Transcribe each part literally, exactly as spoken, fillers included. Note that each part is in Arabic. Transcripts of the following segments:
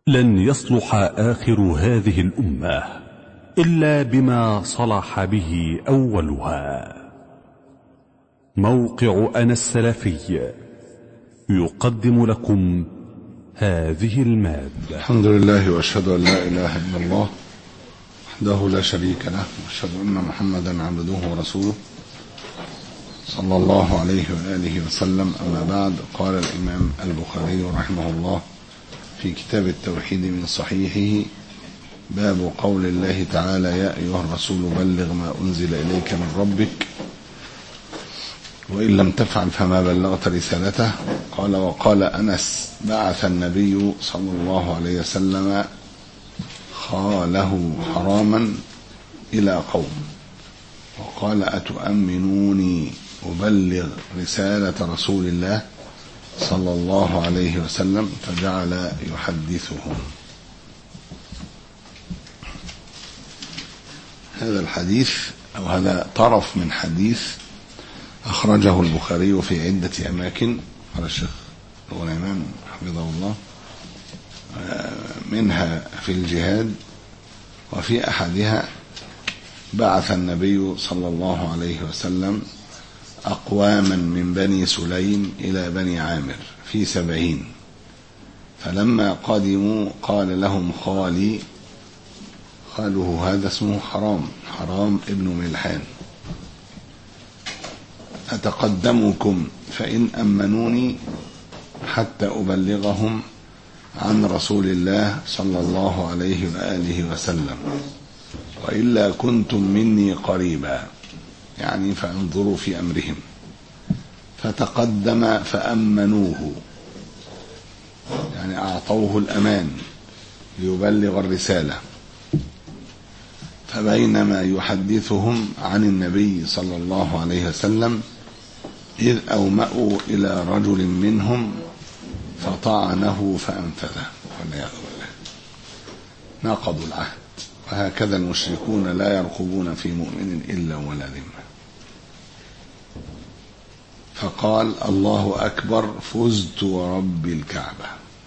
لن يصلح آخر هذه الأمة إلا بما صلح به أولها. موقع أنا السلفي يقدم لكم هذه المادة. الحمد لله وأشهد أن لا إله إلا الله وحده لا شريك له، وأشهد أن محمدا عبده ورسوله صلى الله عليه وآله وسلم. أما بعد، قال الإمام البخاري رحمه الله في كتاب التوحيد من صحيحه: باب قول الله تعالى: يا أيها الرسول بلغ ما أنزل إليك من ربك وإن لم تفعل فما بلغت رسالته. قال: وقال أنس: بعث النبي صلى الله عليه وسلم خاله حراما إلى قوم وقال: أتؤمنوني أبلغ رسالة رسول الله صلى الله عليه وسلم؟ فجعل يحدثهم. هذا الحديث أو هذا طرف من حديث أخرجه البخاري في عدة أماكن على الشيخ الغنيمان حفظه الله، منها في الجهاد، وفي أحدها: بعث النبي صلى الله عليه وسلم أقواما من بني سليم إلى بني عامر في سبعين، فلما قدموا قال لهم خالي، خاله هذا اسمه حرام حرام ابن ملحان: أتقدمكم فإن أمنوني حتى أبلغهم عن رسول الله صلى الله عليه وآله وسلم، وإلا كنتم مني قريبا، يعني فانظروا في أمرهم. فتقدم فأمنوه، يعني أعطوه الأمان ليبلغ الرسالة. فبينما يحدثهم عن النبي صلى الله عليه وسلم إذ أومأوا إلى رجل منهم فطعنه فأنفذه، والعياذ بالله. ناقضوا العهد، وهكذا المشركون لا يرقبون في مؤمن إلا ولا ذمة. فقال: الله أكبر، فزت ورب الكعبة.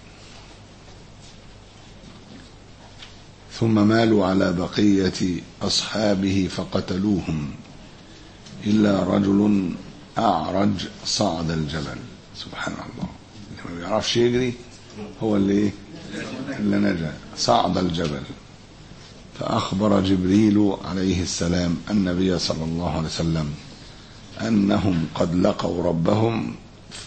ثم مالوا على بقية أصحابه فقتلوهم إلا رجل أعرج صعد الجبل. سبحان الله، اللي ما بيعرفش يجري هو اللي اللي نجا، صعد الجبل. فأخبر جبريل عليه السلام النبي صلى الله عليه وسلم أنهم قد لقوا ربهم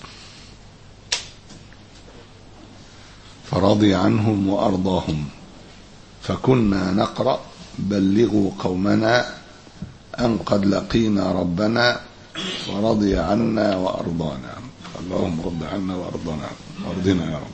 فرضي عنهم وأرضاهم، فكنا نقرأ: بلغوا قومنا أن قد لقينا ربنا فرضي عنا وأرضانا. اللهم رض عنا وأرضنا وأرضنا يا رب.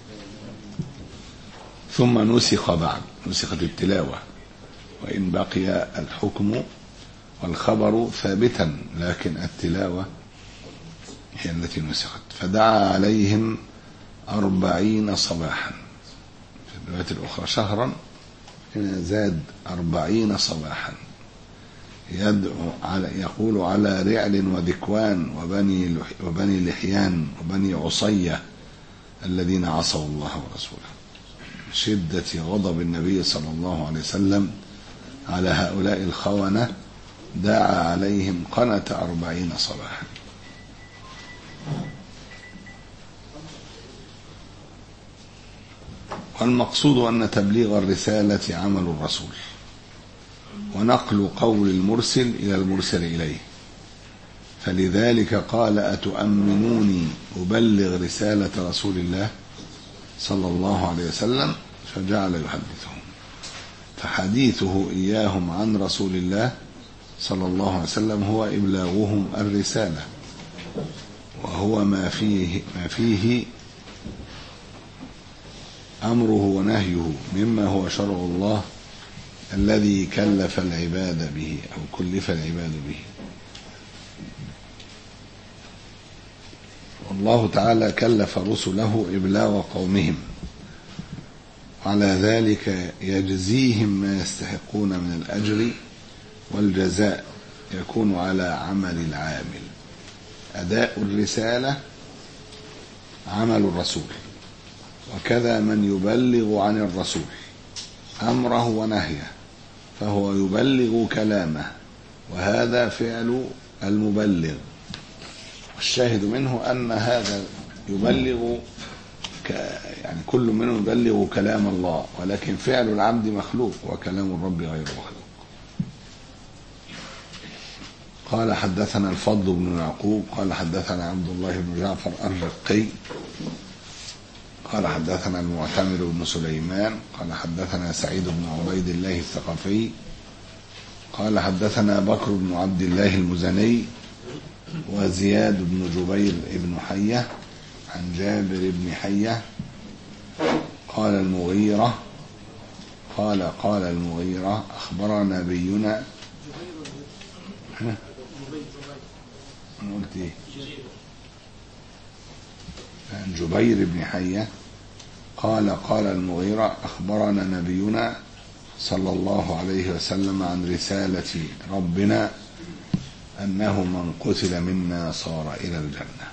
ثم نسخ بعد، نسخت التلاوة، وإن بقي الحكم والخبر ثابتا، لكن التلاوة هي التي نسخت. فدعا عليهم أربعين صباحا، في الرواية الأخرى شهرا، هنا زاد أربعين صباحا، يدعو على يقول على رعل وذكوان وبني وبني لحيان وبني عصية الذين عصوا الله ورسوله، شدة غضب النبي صلى الله عليه وسلم على هؤلاء الخونة. دعا عليهم قنت أربعين صباحا. والمقصود أن تبليغ الرسالة عمل الرسول، ونقل قول المرسل إلى المرسل إليه. فلذلك قال: أتؤمنوني أبلغ رسالة رسول الله صلى الله عليه وسلم؟ فجعل يحدثهم. فحديثه إياهم عن رسول الله صلى الله عليه وسلم هو إبلاغهم الرسالة، وهو ما فيه ما فيه أمره ونهيه مما هو شرع الله الذي كلف العباد به أو كلف العباد به. والله تعالى كلف رسله إبلاغ قومهم، على ذلك يجزيهم ما يستحقون من الأجر والجزاء يكون على عمل العامل. أداء الرسالة عمل الرسول، وكذا من يبلغ عن الرسول أمره ونهيه فهو يبلغ كلامه، وهذا فعل المبلغ. والشاهد منه أن هذا يبلغ ك... يعني كل منهم يبلغ كلام الله، ولكن فعل العبد مخلوق وكلام الرب غير مخلوق. قال حدثنا الفضل بن يعقوب قال حدثنا عبد الله بن جعفر الرقي قال حدثنا المعتمر بن سليمان قال حدثنا سعيد بن عبيد الله الثقفي قال حدثنا بكر بن عبد الله المزني وزياد بن جبير بن حية عن جابر بن حية قال المغيرة قال قال المغيرة أخبرنا نبينا قلت ايه عن جبير بن حية قال قال المغيرة أخبرنا نبينا صلى الله عليه وسلم عن رسالة ربنا أنه من قتل منا صار إلى الجنة.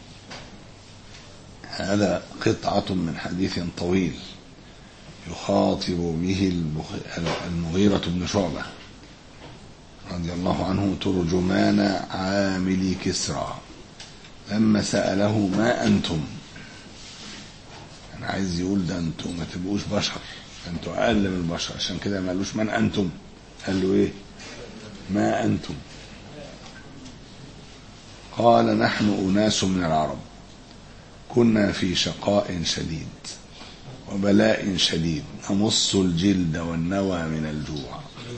هذا قطعة من حديث طويل يخاطب به المغيرة بن شعبة رضي الله عنه ترجمان عامل كسرى لما سأله ما أنتم، أنا عايز يقول ده أنتم ما تبقوش بشر، أنتم أقل من البشر، عشان كده ما قالوش من أنتم، قال له إيه ما أنتم. قال نحن أناس من العرب كنا في شقاء شديد وبلاء شديد نمص الجلد والنوى من الجوع.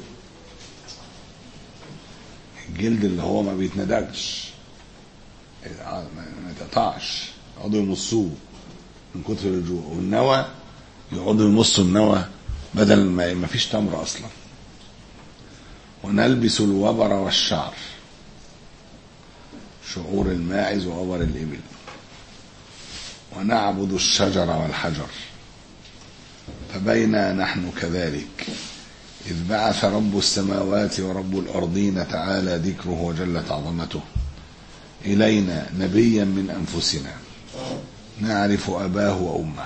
الجلد اللي هو ما بيتندجش ما تقطعش يقعدوا يمصوه من كتر الجوع، والنوى يقعدوا يمصوا النوى بدل ما ما فيش تمر اصلا. ونلبس الوبر والشعر، شعور الماعز ووبر الإبل، ونعبد الشجر والحجر. فبينا نحن كذلك إذ بعث رب السماوات ورب الأرضين تعالى ذكره وجلت عظمته إلينا نبيا من أنفسنا نعرف أباه وأمه،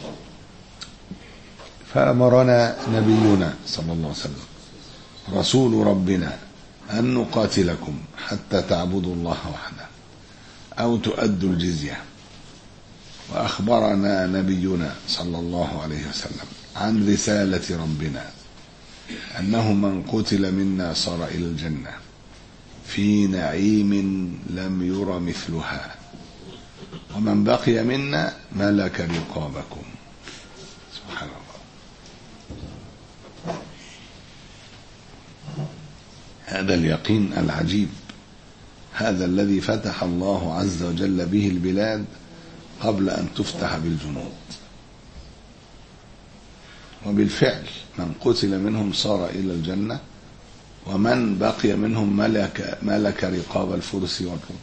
فأمرنا نبينا صلى الله عليه وسلم رسول ربنا أن نقاتلكم حتى تعبدوا الله وحده أو تؤدوا الجزية. وأخبرنا نبينا صلى الله عليه وسلم عن رسالة ربنا أنه من قتل منا صار إلى الجنة في نعيم لم ير مثلها، ومن بقي منا ملك رقابكم. سبحان الله. هذا اليقين العجيب، هذا الذي فتح الله عز وجل به البلاد قبل أن تفتح بالجنود. وبالفعل من قتل منهم صار إلى الجنة، ومن بقي منهم ملك, ملك رقاب الفرس والروم.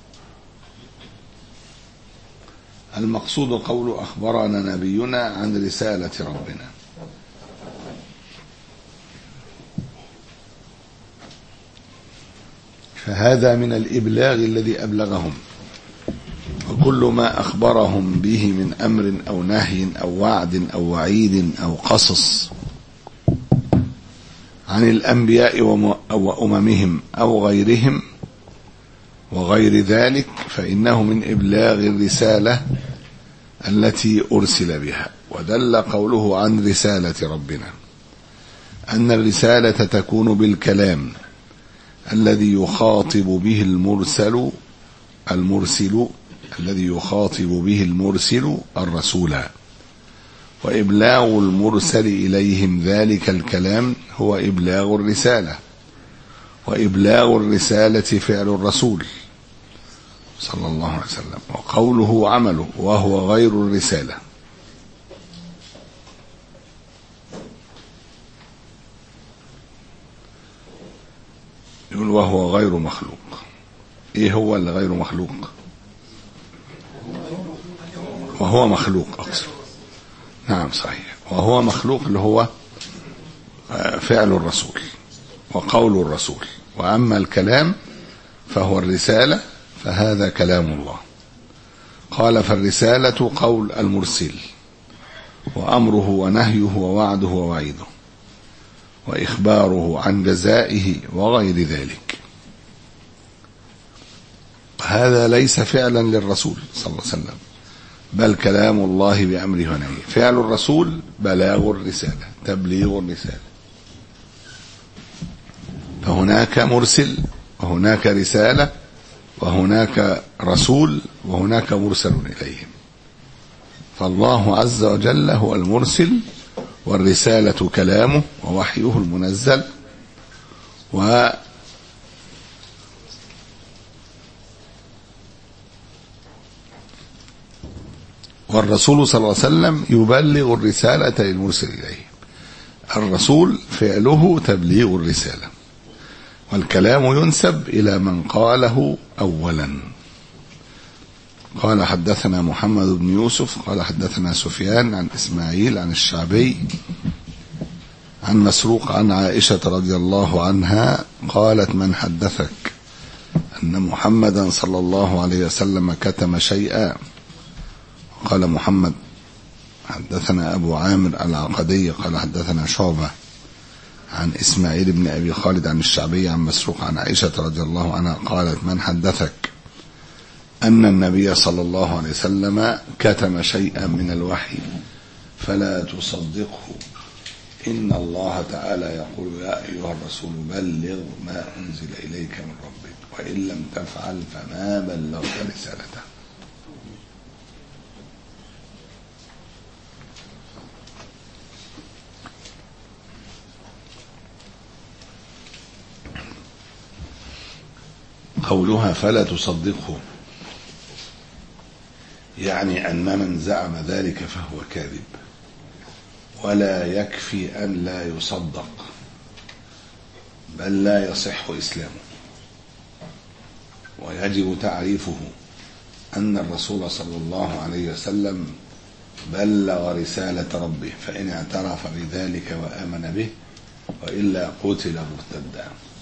المقصود قول أخبرنا نبينا عن رسالة ربنا. فهذا من الإبلاغ الذي أبلغهم، وكل ما أخبرهم به من أمر أو نهي أو وعد أو وعيد أو قصص عن الأنبياء وأممهم أو غيرهم وغير ذلك فإنه من إبلاغ الرسالة التي أرسل بها. ودل قوله عن رسالة ربنا أن الرسالة تكون بالكلام الذي يخاطب به المرسل المرسل الذي يخاطب به المرسل الرسول، وإبلاغ المرسل إليهم ذلك الكلام هو إبلاغ الرسالة، وإبلاغ الرسالة فعل الرسول صلى الله عليه وسلم، وقوله عمله وهو غير الرسالة. يقول وهو غير مخلوق. ايه هو اللي غير مخلوق؟ وهو مخلوق اقصد. نعم صحيح، وهو مخلوق اللي هو فعل الرسول وقول الرسول. واما الكلام فهو الرسالة، فهذا كلام الله. قال فالرسالة قول المرسل وأمره ونهيه ووعده ووعيده وإخباره عن جزائه وغير ذلك. هذا ليس فعلا للرسول صلى الله عليه وسلم، بل كلام الله بأمره ونهيه. فعل الرسول بلاغ الرسالة، تبليغ الرسالة. فهناك مرسل وهناك رسالة وهناك رسول وهناك مرسل إليهم. فالله عز وجل هو المرسل، والرسالة كلامه ووحيه المنزل، و والرسول صلى الله عليه وسلم يبلغ الرسالة للمرسل إليه. الرسول فعله تبليغ الرسالة، والكلام ينسب إلى من قاله أولا. قال حدثنا محمد بن يوسف قال حدثنا سفيان عن إسماعيل عن الشعبي عن مسروق عن عائشة رضي الله عنها قالت: من حدثك أن محمدا صلى الله عليه وسلم كتم شيئا؟ قال محمد: حدثنا أبو عامر العقدي قال حدثنا شعبة عن إسماعيل بن أبي خالد عن الشعبي عن مسروق عن عائشة رضي الله عنها قالت: من حدثك أن النبي صلى الله عليه وسلم كتم شيئا من الوحي فلا تصدقه، إن الله تعالى يقول: يا أيها الرسول بلغ ما أنزل إليك من ربك وإن لم تفعل فما بلغت رسالته. قولها فلا تصدقه يعني أن من زعم ذلك فهو كاذب، ولا يكفي أن لا يصدق، بل لا يصح إسلامه. ويجب تعريفه أن الرسول صلى الله عليه وسلم بلغ رسالة ربه، فإن اعترف بذلك وآمن به وإلا قتل مرتدا.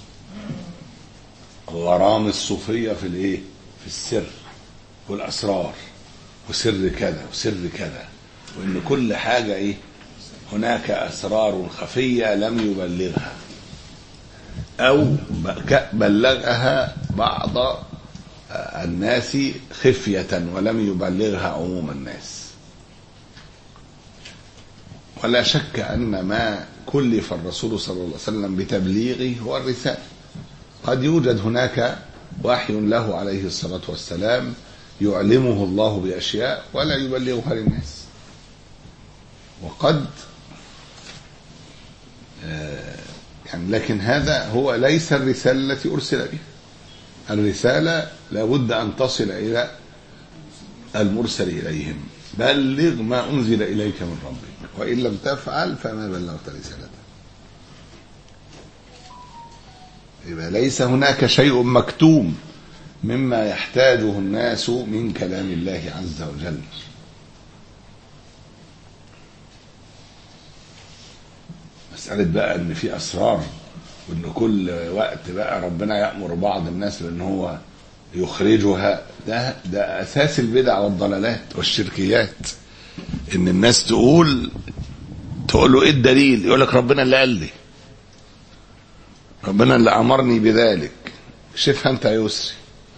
غرام الصوفية في الايه؟ في السر والأسرار، وسر كذا وسر كذا، وإن كل حاجة ايه؟ هناك أسرار خفية لم يبلغها، أو بلغها بعض الناس خفية ولم يبلغها عموم الناس. ولا شك أن ما كلف الرسول صلى الله عليه وسلم بتبليغه هو الرسالة. قد يوجد هناك وحي له عليه الصلاة والسلام يعلمه الله بأشياء ولا يبلغها للناس، وقد يعني لكن هذا هو ليس الرسالة التي أرسل بها. الرسالة لابد أن تصل إلى المرسل إليهم: بلغ ما أنزل إليك من ربك وإن لم تفعل فما بلغت رسالته. يبقى ليس هناك شيء مكتوم مما يحتاجه الناس من كلام الله عز وجل. مسألة بقى ان في اسرار، وان كل وقت بقى ربنا يأمر بعض الناس بان هو يخرجها، ده ده اساس البدع والضلالات والشركيات. ان الناس تقول تقول له ايه الدليل؟ يقول لك ربنا اللي قال لي، ربنا اللي امرني بذلك. شوفها انت يا يسري.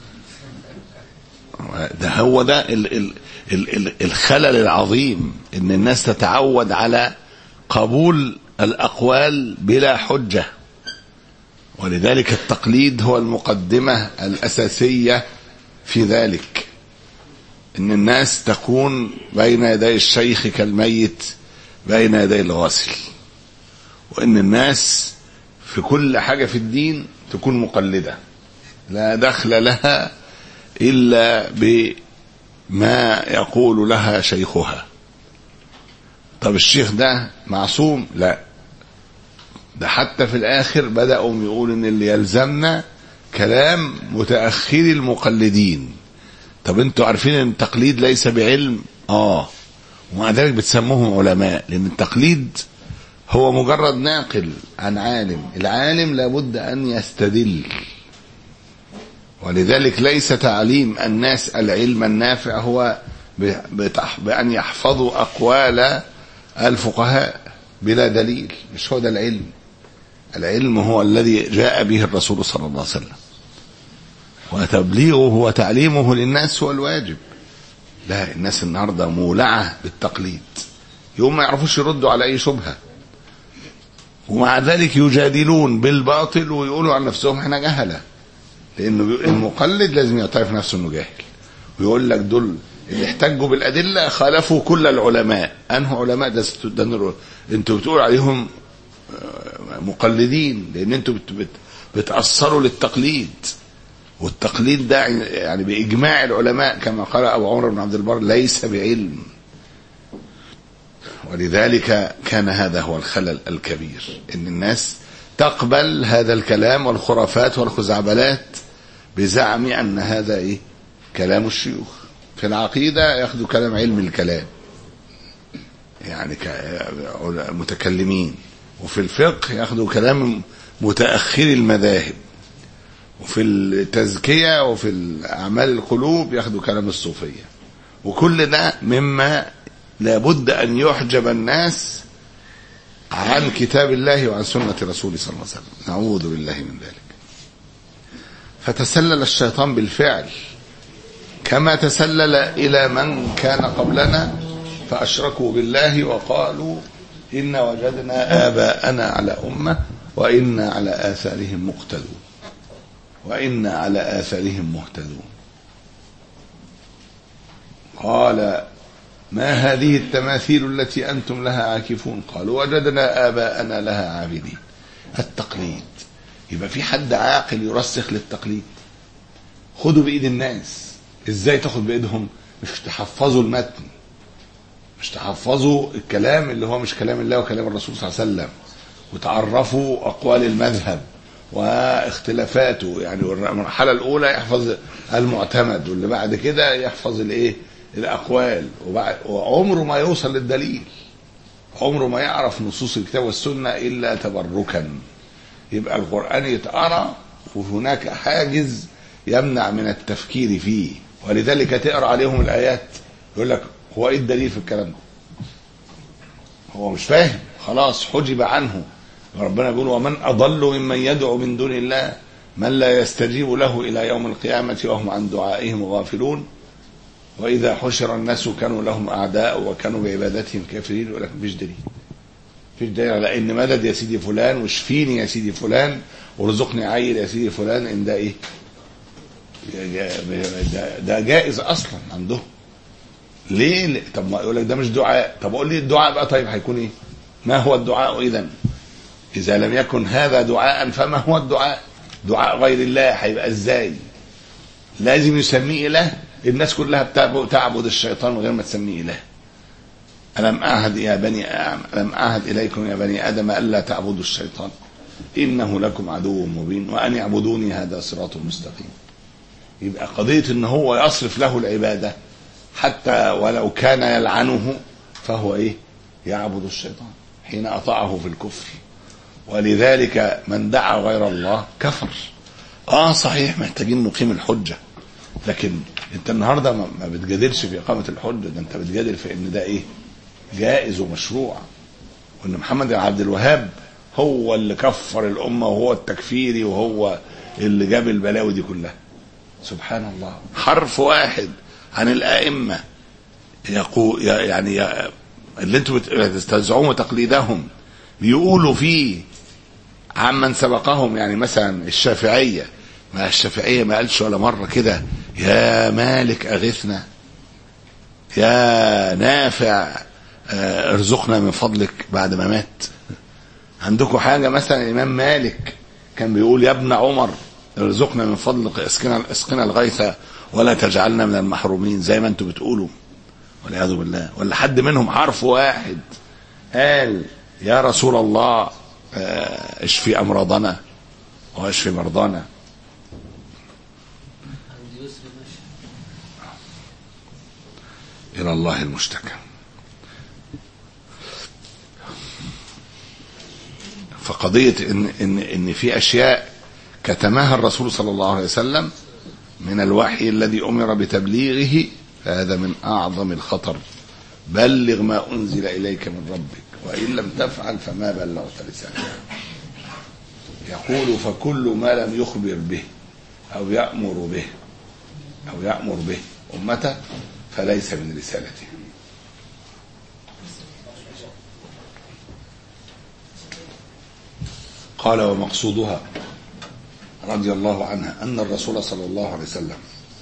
ده هو ده ال ال ال ال الخلل العظيم، ان الناس تتعود على قبول الاقوال بلا حجة. ولذلك التقليد هو المقدمة الاساسية في ذلك، ان الناس تكون بين يدي الشيخ كالميت بين يدي الغاسل، وان الناس في كل حاجة في الدين تكون مقلدة لا دخل لها إلا بما يقول لها شيخها. طب الشيخ ده معصوم؟ لا، ده حتى في الآخر بدأوا يقولوا إن اللي يلزمنا كلام متأخري المقلدين. طب انتوا عارفين ان التقليد ليس بعلم؟ آه ومع ذلك بتسموهم علماء، لأن التقليد هو مجرد ناقل عن عالم. العالم لابد أن يستدل، ولذلك ليس تعليم الناس العلم النافع هو بأن يحفظوا أقوال الفقهاء بلا دليل. مش هو ده العلم. العلم هو الذي جاء به الرسول صلى الله عليه وسلم، وتبليغه وتعليمه للناس هو الواجب. لا، الناس النهارده مولعة بالتقليد، يوم ما يعرفوش يردوا على أي شبهة، ومع ذلك يجادلون بالباطل ويقولوا عن نفسهم احنا جهلة، لأنه المقلد لازم يعترف نفسه انه جاهل، ويقول لك دول اللي احتجوا بالأدلة خالفوا كل العلماء. أنه علماء ده, ده انتوا بتقول عليهم مقلدين، لأن انتوا بت بتأثروا للتقليد، والتقليد ده يعني بإجماع العلماء كما قال أبو عمر بن عبد البر ليس بعلم. ولذلك كان هذا هو الخلل الكبير، ان الناس تقبل هذا الكلام والخرافات والخزعبلات بزعم ان هذا ايه كلام الشيوخ. في العقيدة ياخدوا كلام علم الكلام يعني متكلمين، وفي الفقه ياخدوا كلام متأخري المذاهب، وفي التزكية وفي الأعمال القلوب ياخدوا كلام الصوفية. وكل ده مما لابد أن يحجب الناس عن كتاب الله وعن سنة رسوله صلى الله عليه وسلم. نعوذ بالله من ذلك. فتسلل الشيطان بالفعل كما تسلل إلى من كان قبلنا فأشركوا بالله وقالوا إن وجدنا آباءنا على أمة وإنا على آثارهم مقتدون وإنا على آثارهم مهتدون. قال ما هذه التماثيل التي أنتم لها عاكفون؟ قالوا وجدنا آباءنا لها عابدين. التقليد. يبقى في حد عاقل يرسخ للتقليد؟ خدوا بإيد الناس. ازاي تاخد بإيدهم؟ مش تحفظوا المتن، مش تحفظوا الكلام اللي هو مش كلام الله وكلام الرسول صلى الله عليه وسلم، وتعرفوا أقوال المذهب واختلافاته. يعني المرحلة الأولى يحفظ المعتمد، واللي بعد كده يحفظ الايه الأقوال، وعمره ما يوصل للدليل، عمره ما يعرف نصوص الكتاب والسنة إلا تبركا. يبقى القرآن يتقرأ وهناك حاجز يمنع من التفكير فيه، ولذلك تقرأ عليهم الآيات يقول لك هو إيه الدليل في الكلام ده؟ هو مش فاهم، خلاص حجب عنه. ربنا بيقول ومن أضل ممن يدعو من دون الله من لا يستجيب له إلى يوم القيامة وهم عن دعائهم غافلون وإذا حشر الناس كانوا لهم أعداء وكانوا بعبادتهم كافرين. يقول لك مفيش دليل، مفيش دليل على إن مدد يا سيدي فلان واشفيني يا سيدي فلان ورزقني عيل يا سيدي فلان إن ده إيه؟ ده جائز أصلا عندهم. ليه؟ طب ما يقول لك ده مش دعاء. طب أقول لي الدعاء بقى طيب هيكون إيه؟ ما هو الدعاء إذن؟ إذا لم يكن هذا دعاء فما هو الدعاء؟ دعاء غير الله هيبقى إزاي؟ لازم يسميه إله. الناس كلها تعبد الشيطان من غير ما تسميه إله. ألم أعهد يا بني ألم أعهد إليكم يا بني آدم ألا تعبدوا الشيطان إنه لكم عدو مبين وأن اعبدوني هذا صراط مستقيم. يبقى قضية إن هو يصرف له العبادة حتى ولو كان يلعنه فهو إيه؟ يعبد الشيطان حين أطاعه في الكفر. ولذلك من دعا غير الله كفر. آه صحيح محتاجين نقيم الحجة، لكن انت النهارده ما بتجادلش في إقامة الحجة، ده انت بتجادل في ان ده ايه؟ جائز ومشروع، وان محمد بن عبد الوهاب هو اللي كفر الأمة وهو التكفيري وهو اللي جاب البلاوي دي كلها. سبحان الله. حرف واحد عن الآئمة يقول يعني اللي انتوا بتستزعموا تقليدهم بيقولوا فيه عمن سبقهم. يعني مثلا الشافعية، ما الشافعية ما قالش ولا مرة كده يا مالك أغثنا، يا نافع ارزقنا من فضلك بعد ما مات. عندكم حاجة مثلا الإمام مالك كان بيقول يا ابن عمر ارزقنا من فضلك اسقنا اسقنا الغيث ولا تجعلنا من المحرومين زي ما انتم بتقولوا والعياذ بالله؟ ولا حد منهم حرف واحد قال يا رسول الله اشفي أمراضنا واشفي مرضانا؟ إلى الله المشتكى. فقضية إن, إن, إن في أشياء كتمها الرسول صلى الله عليه وسلم من الوحي الذي أمر بتبليغه، فهذا من أعظم الخطر بلغ ما أنزل إليك من ربك وإن لم تفعل فما بلغت رسالته. يقول فكل ما لم يخبر به أو يأمر به أو يأمر به أمته فليس من رسالته. قال ومقصودها رضي الله عنها أن الرسول صلى الله عليه وسلم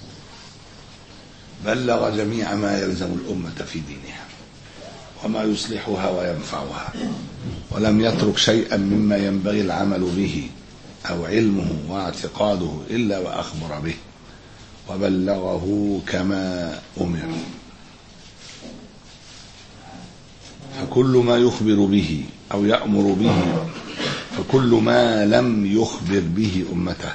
بلغ جميع ما يلزم الأمة في دينها وما يصلحها وينفعها، ولم يترك شيئا مما ينبغي العمل به أو علمه واعتقاده إلا وأخبر به وبلغه كما أمر. فكل ما يخبر به أو يأمر به فكل ما لم يخبر به أمته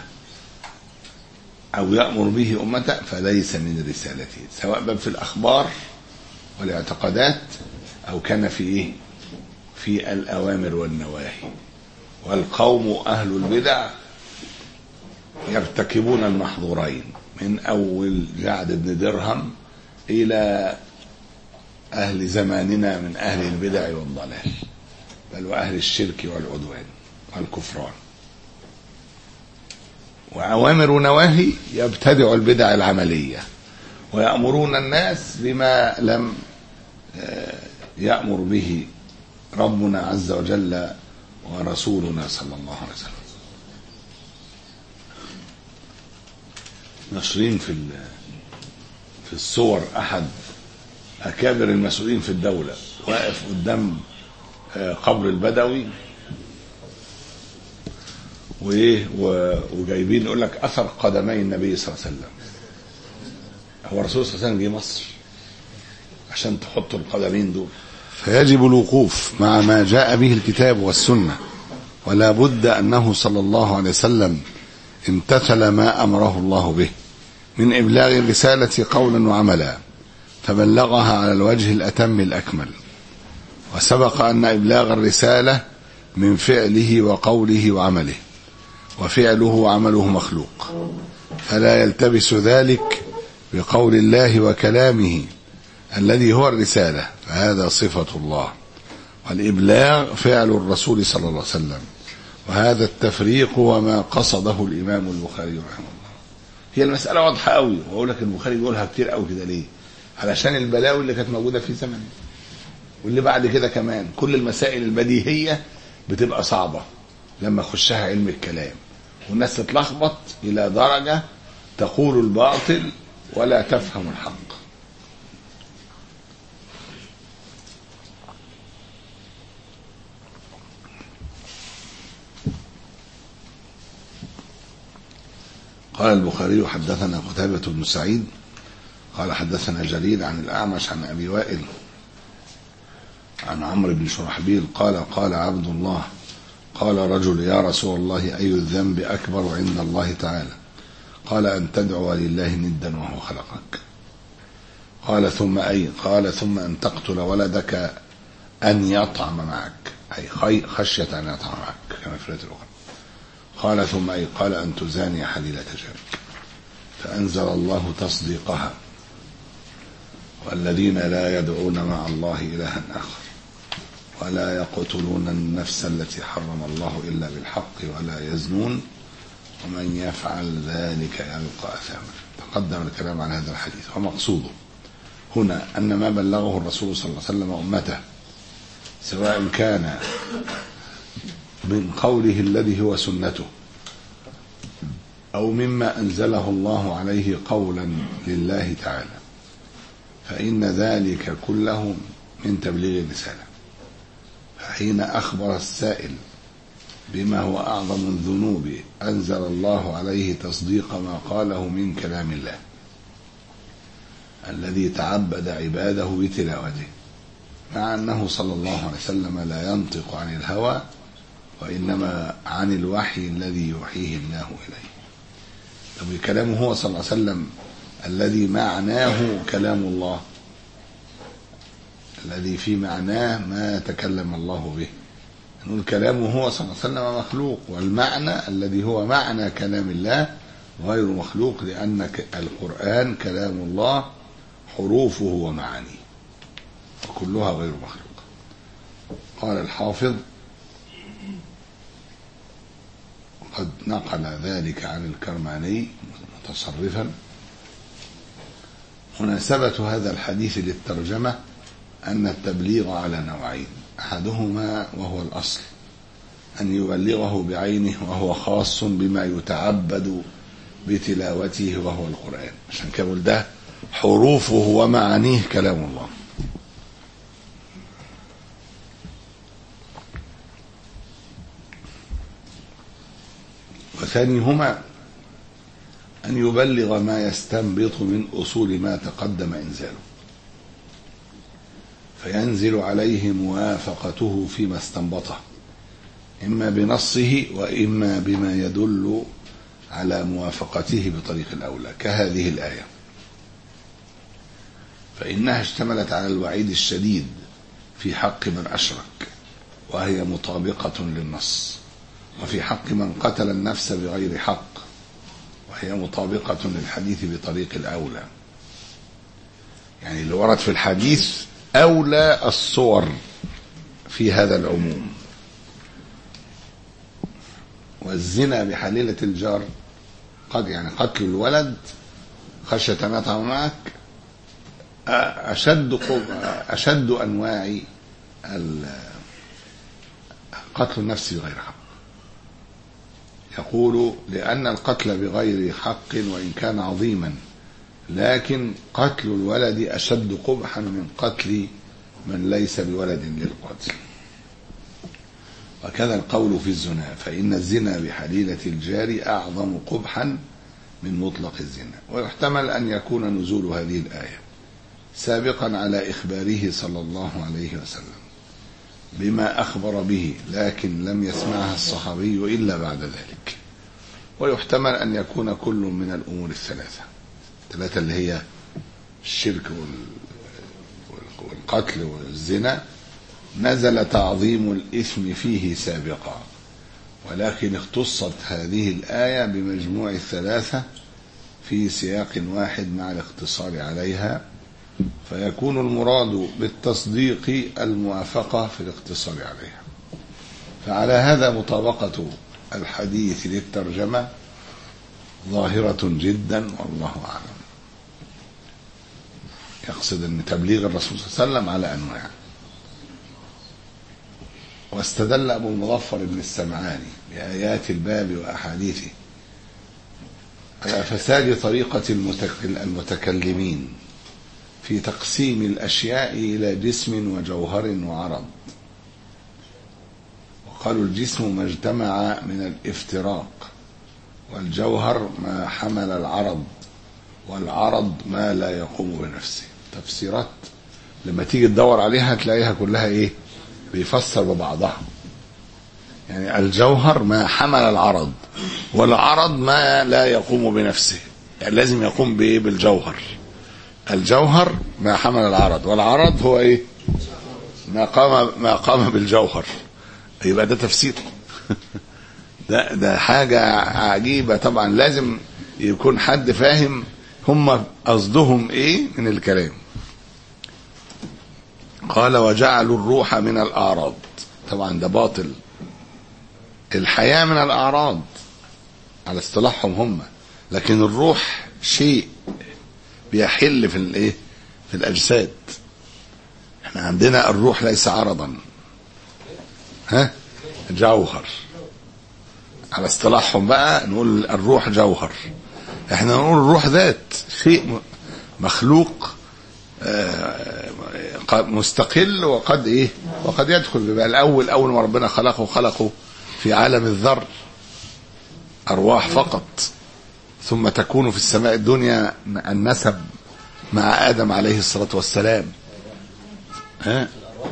أو يأمر به أمته فليس من رسالته، سواء في الأخبار والاعتقادات أو كان في إيه؟ في الأوامر والنواهي. والقوم أهل البدع يرتكبون المحظورين من أول جعد بن درهم إلى أهل زماننا من أهل البدع والضلال، بل وأهل الشرك والعدوان والكفران. وأوامر ونواهي يبتدع البدع العملية ويأمرون الناس بما لم يأمر به ربنا عز وجل ورسولنا صلى الله عليه وسلم. نشرين في في الصور أحد أكابر المسؤولين في الدولة واقف قدام قبر البدوي وايه وجايبين يقول لك اثر قدمي النبي صلى الله عليه وسلم. هو الرسول صلى الله عليه وسلم جه مصر عشان تحطوا القدمين دول؟ فيجب الوقوف مع ما جاء به الكتاب والسنة، ولا بد أنه صلى الله عليه وسلم امتثل ما أمره الله به من إبلاغ الرسالة قولا وعملا فبلغها على الوجه الأتم الأكمل. وسبق أن إبلاغ الرسالة من فعله وقوله وعمله، وفعله وعمله مخلوق، فلا يلتبس ذلك بقول الله وكلامه الذي هو الرسالة، فهذا صفة الله، والإبلاغ فعل الرسول صلى الله عليه وسلم. وهذا التفريق وما قصده الإمام البخاري رحمه الله. هي المسألة واضحة قوي، وأقول لك البخاري بيقولها كتير قوي كده ليه؟ علشان البلاوي اللي كانت موجودة في زمنه واللي بعد كده كمان. كل المسائل البديهية بتبقى صعبة لما خشها علم الكلام، والناس تتلخبط إلى درجة تقول الباطل ولا تفهم الحق. قال البخاري حدثنا قتيبة بن سعيد قال حدثنا جرير عن الأعمش عن أبي وائل عن عمرو بن شرحبيل قال قال عبد الله قال رجل يا رسول الله أي الذنب أكبر عند الله تعالى؟ قال أن تدعو لله ندا وهو خلقك. قال ثم أي؟ قال ثم أن تقتل ولدك أن يطعم معك، أي خشية أن يطعم معك كما في الآية الأخرى. قال ثم أي؟ قال أن تزاني حليلة جارك. فأنزل الله تصديقها والذين لا يدعون مع الله إلها آخر ولا يقتلون النفس التي حرم الله إلا بالحق ولا يزنون ومن يفعل ذلك يلقى أثاما. تقدم الكلام عن هذا الحديث. ومقصوده هنا أن ما بلغه الرسول صلى الله عليه وسلم أمته سواء كان من قوله الذي هو سنته أو مما أنزله الله عليه قولا لله تعالى، فإن ذلك كله من تبليغ الرسالة. فحين أخبر السائل بما هو أعظم الذنوب أنزل الله عليه تصديق ما قاله من كلام الله الذي تعبد عباده بتلاوته، مع أنه صلى الله عليه وسلم لا ينطق عن الهوى وإنما عن الوحي الذي يوحيه الله إليه. طب كلامه هو صلى الله عليه وسلم الذي معناه كلام الله، الذي في معناه ما تكلم الله به. نقول كلامه هو صلى الله عليه وسلم مخلوق، والمعنى الذي هو معنى كلام الله غير مخلوق، لأن القرآن كلام الله حروفه ومعانيه. وكلها غير مخلوق. قال الحافظ: قد نقل ذلك عن الكرماني متصرفا. مناسبة هذا الحديث للترجمة أن التبليغ على نوعين: أحدهما وهو الأصل أن يبلغه بعينه وهو خاص بما يتعبد بتلاوته وهو القرآن، عشان كده ده حروفه ومعانيه كلام الله. وثانيهما أن يبلغ ما يستنبط من أصول ما تقدم إنزاله، فينزل عليه موافقته فيما استنبطه، إما بنصه وإما بما يدل على موافقته بطريق الأولى، كهذه الآية، فإنها اشتملت على الوعيد الشديد في حق من أشرك وهي مطابقة للنص، وفي حق من قتل النفس بغير حق وهي مطابقة للحديث بطريق الأولى. يعني اللي ورد في الحديث أولى الصور في هذا العموم. والزنا بحليلة الجار قد يعني قتل الولد خشية أن يطعم معك أشد أشد أنواع قتل النفس بغير حق. يقول: لأن القتل بغير حق وإن كان عظيما، لكن قتل الولد أشد قبحا من قتل من ليس بولد للقتل. وكذا القول في الزنا، فإن الزنا بحليلة الجار أعظم قبحا من مطلق الزنا. ويحتمل أن يكون نزول هذه الآية سابقا على إخباره صلى الله عليه وسلم بما أخبر به، لكن لم يسمعها الصحابي إلا بعد ذلك. ويحتمل أن يكون كل من الأمور الثلاثة ثلاثة اللي هي الشرك والقتل والزنا نزل تعظيم الإثم فيه سابقا، ولكن اختصت هذه الآية بمجموع الثلاثة في سياق واحد مع الاقتصار عليها، فيكون المراد بالتصديق الموافقة في الاقتصار عليها. فعلى هذا مطابقة الحديث للترجمة ظاهرة جدا، والله أعلم. يقصد أن تبليغ الرسول صلى الله عليه وسلم على أنواع. واستدل أبو المظفر بن السمعاني بآيات الباب وأحاديثه على فساد طريقة المتكلمين في تقسيم الأشياء إلى جسم وجوهر وعرض. وقالوا: الجسم ما اجتمع من الافتراق، والجوهر ما حمل العرض، والعرض ما لا يقوم بنفسه. تفسيرات لما تيجي تدور عليها تلاقيها كلها ايه؟ بيفسر ببعضها. يعني الجوهر ما حمل العرض، والعرض ما لا يقوم بنفسه، يعني لازم يقوم بايه؟ بالجوهر. الجوهر ما حمل العرض، والعرض هو ايه؟ ما قام ما قام بالجوهر. يبقى ده تفسير. ده ده حاجة عجيبة. طبعا لازم يكون حد فاهم هم قصدهم ايه من الكلام. قال: وجعلوا الروح من الأعراض. طبعا ده باطل. الحياة من الأعراض على اصطلاحهم هم، لكن الروح شيء بيحل في الايه؟ في الأجساد. احنا عندنا الروح ليس عرضا، ها؟ جوهر. على اصطلاحهم بقى نقول الروح جوهر، احنا نقول الروح ذات، شيء مخلوق مستقل، وقد ايه؟ وقد يدخل. بيبقى الاول اول ما ربنا خلقه خلقه في عالم الذر ارواح فقط، ثم تكون في السماء الدنيا النسب مع آدم عليه الصلاة والسلام، ها؟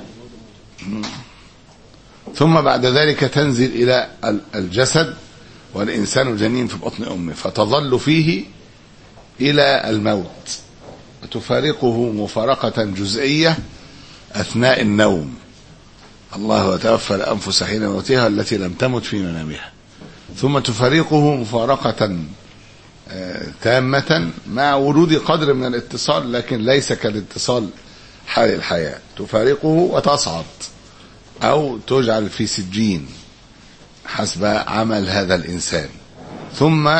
ثم بعد ذلك تنزل إلى الجسد، والإنسان جنين في بطن أمه، فتظل فيه إلى الموت، وتفارقه مفارقة جزئية أثناء النوم. الله يتوفى الأنفس حين موتها التي لم تمت في منامها، ثم تفارقه مفارقة تامة مع وجود قدر من الاتصال، لكن ليس كالاتصال حال الحياة تفارقه وتصعد أو تجعل في سجين حسب عمل هذا الإنسان، ثم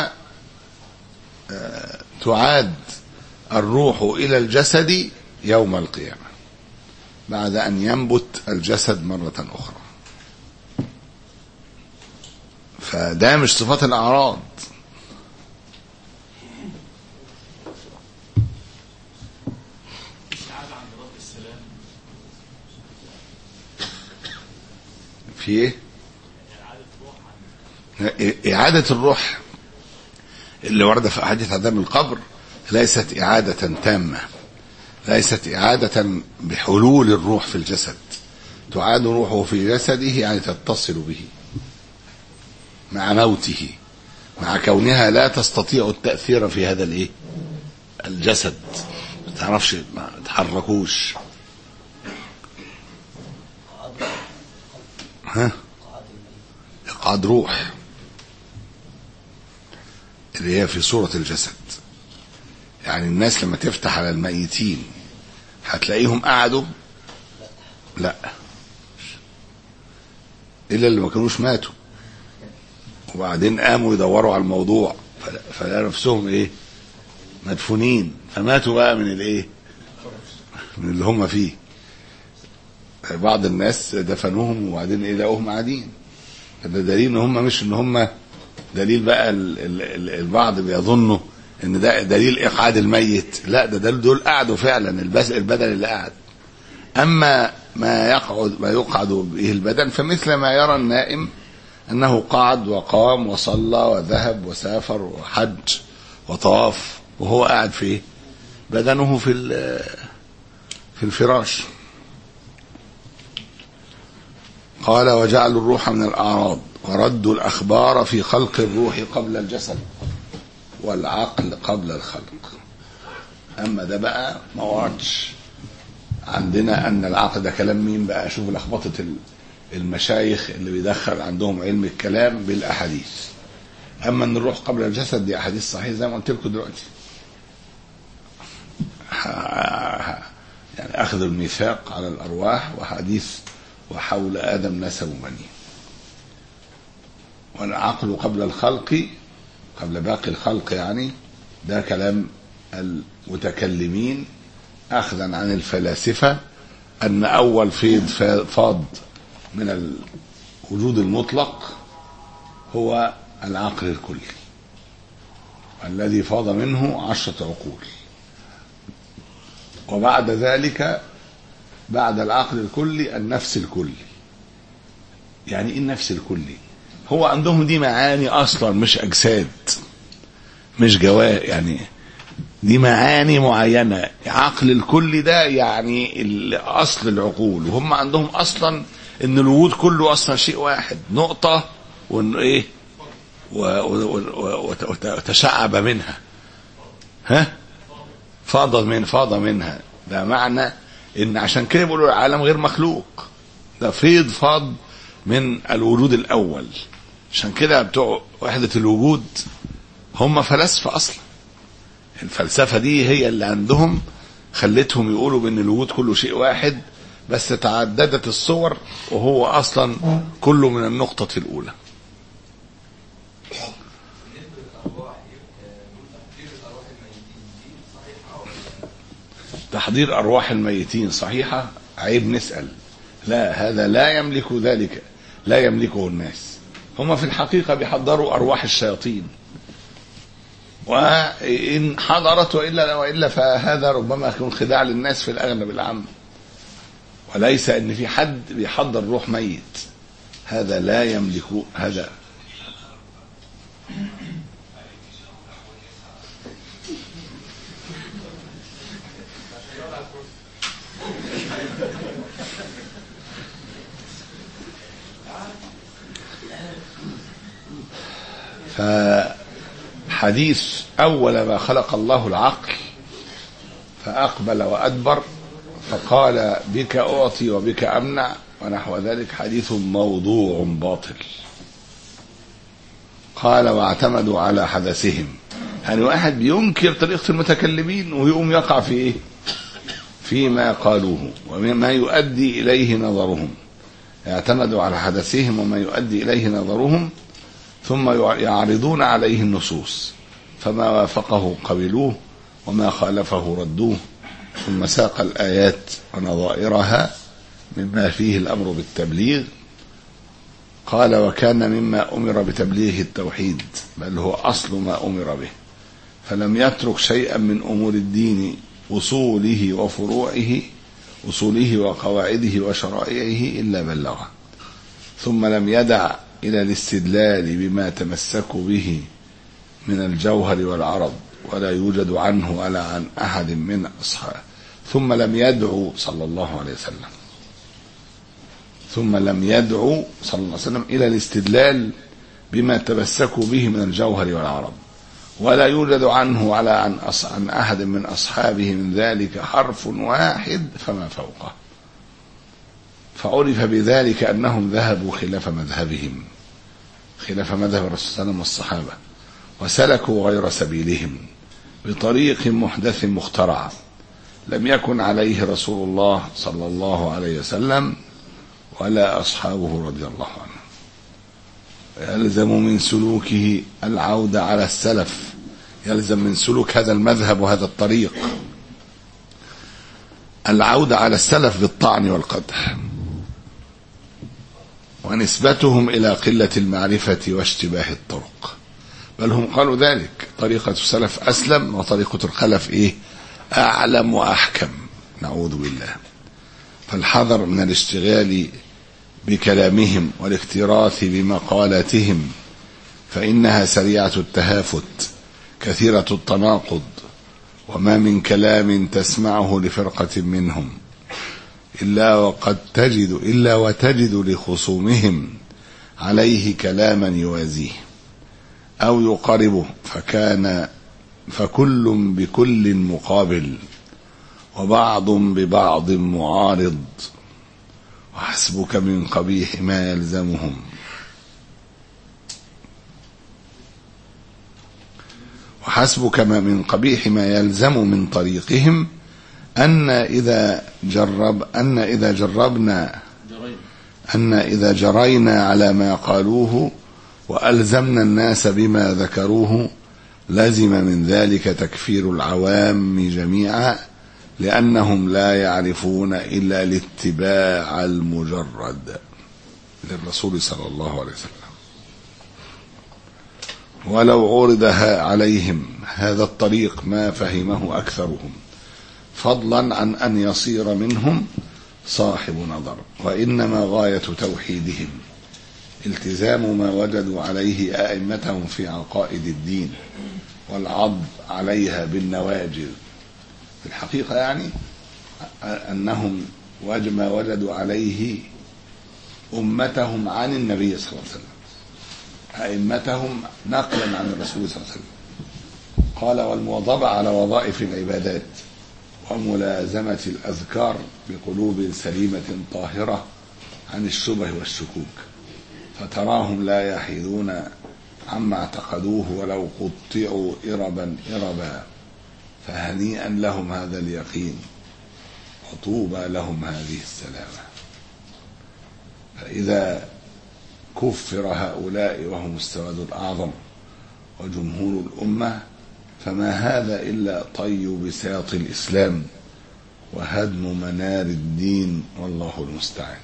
تعاد الروح إلى الجسد يوم القيامة بعد أن ينبت الجسد مرة أخرى. فده مش صفات الأعراض. في ايه؟ إعادة الروح اللي ورد في أحاديث عذاب القبر ليست إعادة تامة، ليست إعادة بحلول الروح في الجسد، تعاد روحه في جسده يعني تتصل به مع موته، مع كونها لا تستطيع التأثير في هذا الايه الجسد، ما تعرفش ما تحركوش. ها إقعاد روح اللي هي في صورة الجسد. يعني الناس لما تفتح على الميتين هتلاقيهم قعدوا؟ لا، إلا اللي ما كانوش ماتوا وبعدين قاموا يدوروا على الموضوع فلا نفسهم ايه مدفونين، فماتوا بقى من الايه من اللي هم فيه. بعض الناس دفنوهم وبعدين ايه لقوهم قاعدين، ده دليل ان هم مش ان هم دليل بقى ال ال البعض بيظنوا ان ده دليل اقعاد الميت، لا ده دول, دول قعدوا فعلا البس البدن اللي قعد. اما ما يقعد ما يقعد به البدن فمثل ما يرى النائم انه قعد وقام وصلى وذهب وسافر وحج وطواف وهو قاعد فيه بدنه في في الفراش. قال وجعل الروح من الأعراض وردوا الأخبار في خلق الروح قبل الجسد والعقل قبل الخلق. أما ده بقى ما وردش عندنا أن العقل ده كلام مين بقى؟ شوف لخبطة المشايخ اللي بيدخل عندهم علم الكلام بالأحاديث. أما أن الروح قبل الجسد دي أحاديث صحيح زي ما قلت لكم دلوقتي، يعني أخذ الميثاق على الأرواح وحديث وحول آدم نسب بنيه. والعقل قبل الخلق قبل باقي الخلق يعني ده كلام المتكلمين أخذا عن الفلاسفة أن أول فيض فاض من الوجود المطلق هو العقل الكلي الذي فاض منه عشرة عقول، وبعد ذلك بعد العقل الكلي النفس الكلي. يعني ايه النفس الكلي؟ هو عندهم دي معاني اصلا مش اجساد مش جواه، يعني دي معاني معينة. عقل الكلي ده يعني اصل العقول، وهم عندهم اصلا ان الوجود كله اصلا شيء واحد نقطة وانه ايه وتشعب منها ها فاض من فاض منها. ده معنى ان عشان كده بيقولوا العالم غير مخلوق، ده فيض فاض من الوجود الاول. عشان كده بتوع وحدة الوجود هم فلاسفة اصلا. الفلسفة دي هي اللي عندهم خلتهم يقولوا بان الوجود كله شيء واحد بس تعددت الصور وهو اصلا كله من النقطة الاولى. تحضير أرواح الميتين صحيحة؟ عيب نسأل. لا، هذا لا يملك ذلك، لا يملكه الناس. هم في الحقيقة بيحضروا أرواح الشياطين، وإن حضرت وإلا وإلا فهذا ربما يكون خداع للناس في الأغلب العام، وليس إن في حد بيحضر روح ميت، هذا لا يملك هذا. فحديث أول ما خلق الله العقل فأقبل وأدبر فقال بك أعطي وبك أمنع ونحو ذلك حديث موضوع باطل. قال واعتمدوا على حدثهم، يعني واحد بينكر طريقة المتكلمين ويقوم يقع في إيه؟ فيما قالوه وما يؤدي إليه نظرهم، اعتمدوا على حدثهم وما يؤدي إليه نظرهم، ثم يعرضون عليه النصوص، فما وافقه قبلوه وما خالفه ردوه، ثم ساق الآيات ونظائرها مما فيه الأمر بالتبليغ. قال: وكان مما أمر بتبليغ التوحيد، بل هو أصل ما أمر به، فلم يترك شيئا من أمور الدين أصوله وفروعه أصوله وقواعده وشرائعه إلا بلغه، ثم لم يدع إلى الاستدلال بما تمسكوا به من الجوهر والعرض، ولا يوجد عنه ولا عن أحد من أصحابه. ثم لم يدعو صلى الله عليه وسلم ثم لم يدعو صلى الله عليه وسلم إلى الاستدلال بما تمسكوا به من الجوهر والعرض، ولا يوجد عنه ولا عن, عن أحد من أصحابه من ذلك حرف واحد فما فوقه. فعرف بذلك أنهم ذهبوا خلاف مذهبهم، خلاف مذهب الرسول صلى الله عليه وسلم والصحابة، وسلكوا غير سبيلهم بطريق محدث مخترع لم يكن عليه رسول الله صلى الله عليه وسلم ولا أصحابه رضي الله عنهم. يلزم من سلوكه العودة على السلف، يلزم من سلوك هذا المذهب وهذا الطريق العودة على السلف بالطعن والقدح، ونسبتهم إلى قلة المعرفة واشتباه الطرق، بل هم قالوا ذلك: طريقة السلف أسلم وطريقة الخلف إيه؟ أعلم وأحكم. نعوذ بالله. فالحذر من الاشتغال بكلامهم والاكتراث بمقالاتهم، فإنها سريعة التهافت كثيرة التناقض، وما من كلام تسمعه لفرقة منهم إلا وقد تجد إلا وتجد لخصومهم عليه كلاما يوازيه أو يقاربه، فكان فكل بكل مقابل، وبعض ببعض معارض، وحسبك من قبيح ما يلزمهم وحسبك ما من قبيح ما يلزم من طريقهم أن إذا جرب أن إذا جربنا أن إذا جرينا على ما قالوه وألزمنا الناس بما ذكروه لزم من ذلك تكفير العوام جميعا، لأنهم لا يعرفون إلا الاتباع المجرد للرسول صلى الله عليه وسلم. ولو عرض عليهم هذا الطريق ما فهمه أكثرهم، فضلا عن أن يصير منهم صاحب نظر، وإنما غاية توحيدهم التزام ما وجدوا عليه أئمتهم في عقائد الدين والعض عليها بالنواجذ. في الحقيقة يعني أنهم ما وجدوا عليه أمتهم عن النبي صلى الله عليه وسلم، أئمتهم نقلا عن الرسول صلى الله عليه وسلم. قال: والمواظبة على وظائف العبادات وملازمة الأذكار بقلوب سليمة طاهرة عن الشبه والشكوك، فتراهم لا يحيدون عما اعتقدوه ولو قطعوا إربا إربا، فهنيئا لهم هذا اليقين وطوبى لهم هذه السلامة. فإذا كفر هؤلاء وهم السواد الأعظم وجمهور الأمة، فما هذا إلا طي بساط الإسلام وهدم منار الدين، والله المستعان.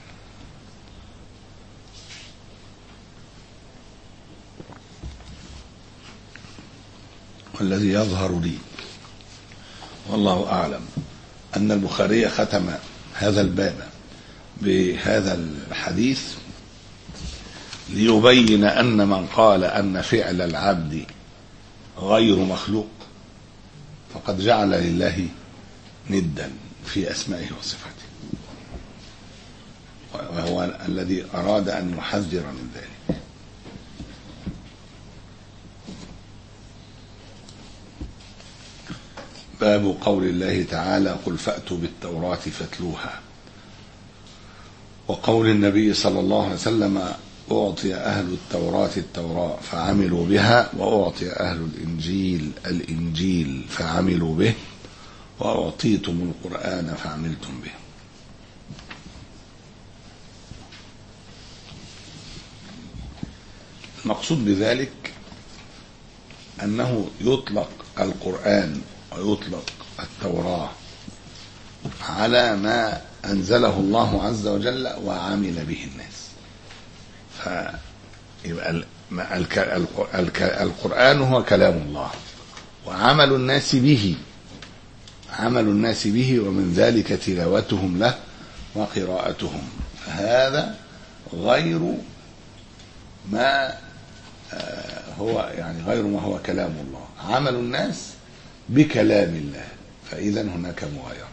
والذي يظهر لي والله أعلم أن البخاري ختم هذا الباب بهذا الحديث ليبين أن من قال أن فعل العبد غير مخلوق فقد جعل لله ندا في أسمائه وصفاته، وهو الذي أراد أن يحذر من ذلك. باب قول الله تعالى: قل فأتوا بالتوراة فاتلوها. وقول النبي صلى الله عليه وسلم: أعطي أهل التوراة التوراة فعملوا بها، وأعطي أهل الإنجيل الإنجيل فعملوا به، وأعطيتم القرآن فعملتم به. المقصود بذلك أنه يطلق القرآن ويطلق التوراة على ما أنزله الله عز وجل وعمل به الناس. فيبقى القرآن هو كلام الله، وعمل الناس به عمل الناس به ومن ذلك تلاوتهم له وقراءتهم، فهذا غير ما هو يعني غير ما هو كلام الله، عمل الناس بكلام الله، فإذا هناك مغايرة.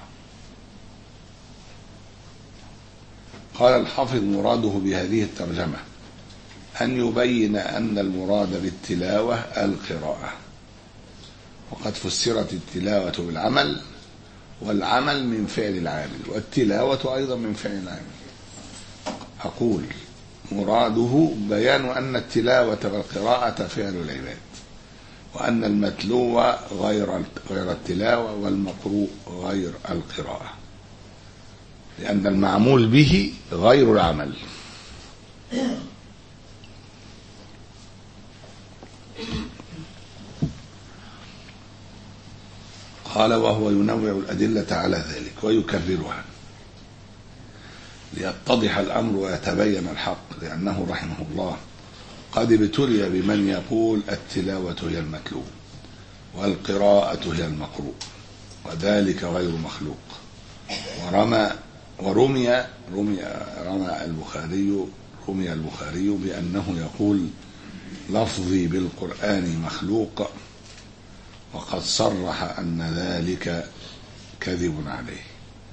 قال الحافظ: مراده بهذه الترجمة أن يبين أن المراد بالتلاوة القراءة، وقد فسرت التلاوة بالعمل، والعمل من فعل العامل، والتلاوة أيضا من فعل العامل. أقول: مراده بيان أن التلاوة والقراءة فعل العباد، وأن المتلو غير غير التلاوة والمقروء غير القراءة، لأن المعمول به غير العمل. قال: وهو ينوع الأدلة على ذلك ويكررها ليتضح الأمر ويتبين الحق، لأنه رحمه الله قد ابتلي بمن يقول التلاوة هي المتلو والقراءة هي المقروء، وذلك غير مخلوق. ورمى ورمي رمي رمى البخاري رمي البخاري بأنه يقول لفظي بالقرآن مخلوق، وقد صرح أن ذلك كذب عليه.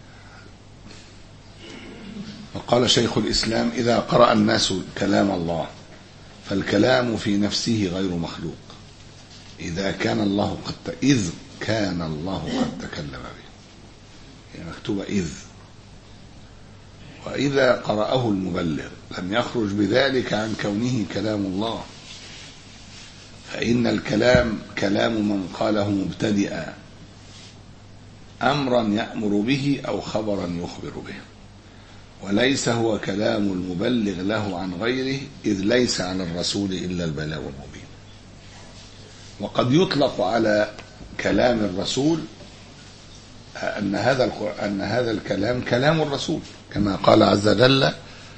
وقال شيخ الإسلام: إذا قرأ الناس كلام الله فالكلام في نفسه غير مخلوق، إذا كان الله قد إذ كان الله قد تكلم به، يعني مكتوبة إذ. وإذا قرأه المبلغ لم يخرج بذلك عن كونه كلام الله، فإن الكلام كلام من قاله مبتدئا، أمرا يأمر به أو خبرا يخبر به، وليس هو كلام المبلغ له عن غيره، إذ ليس على الرسول إلا البلاغ المبين. وقد يطلق على كلام الرسول أن هذا أن هذا الكلام كلام الرسول، كما قال عز وجل: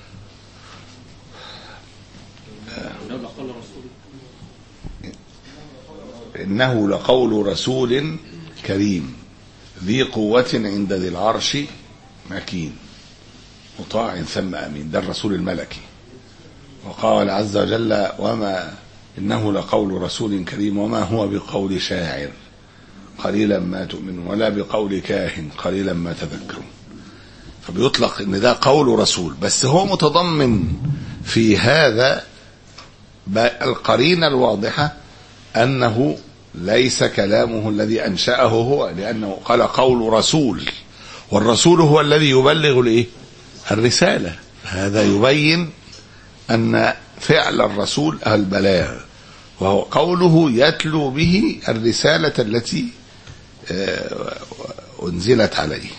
إنه لقول رسول كريم ذي قوة عند ذي العرش مكين مطاع ثم أمين. ده الرسول الملكي. وقال عز وجل: وما إنه لقول رسول كريم وما هو بقول شاعر قليلا ما تؤمنون ولا بقول كاهن قليلا ما تذكرون. فبيطلق إن ده قول رسول، بس هو متضمن في هذا القرينة الواضحة أنه ليس كلامه الذي أنشأه هو، لأنه قال قول رسول، والرسول هو الذي يبلغ الإيه؟ الرسالة. هذا يبين أن فعل الرسول البلاغ، وهو قوله يتلو به الرسالة التي أنزلت عليه.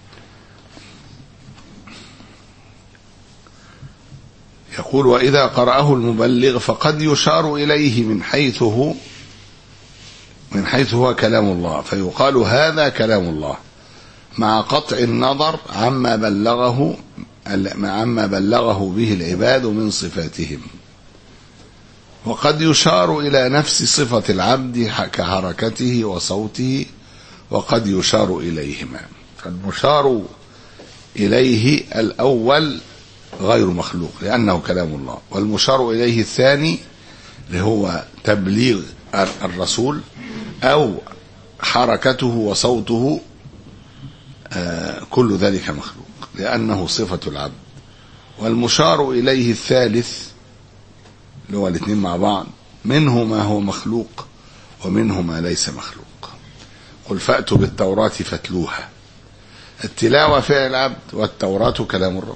يقول: وإذا قرأه المبلغ فقد يشار إليه من حيث هو من حيث هو كلام الله، فيقال هذا كلام الله، مع قطع النظر عما بلغه عما بلغه به العباد من صفاتهم. وقد يشار إلى نفس صفة العبد كحركته وصوته، وقد يشار إليهما. فالمشار إليه الأول غير مخلوق لأنه كلام الله، والمشار إليه الثاني اللي هو تبليغ الرسول أو حركته وصوته، آه كل ذلك مخلوق لأنه صفة العبد. والمشار إليه الثالث اللي هو الاثنين مع بعض، منه ما هو مخلوق ومنه ما ليس مخلوق. قل فأتوا بالتوراة فاتلوها. التلاوة فعل العبد، والتوراة كلام الرب،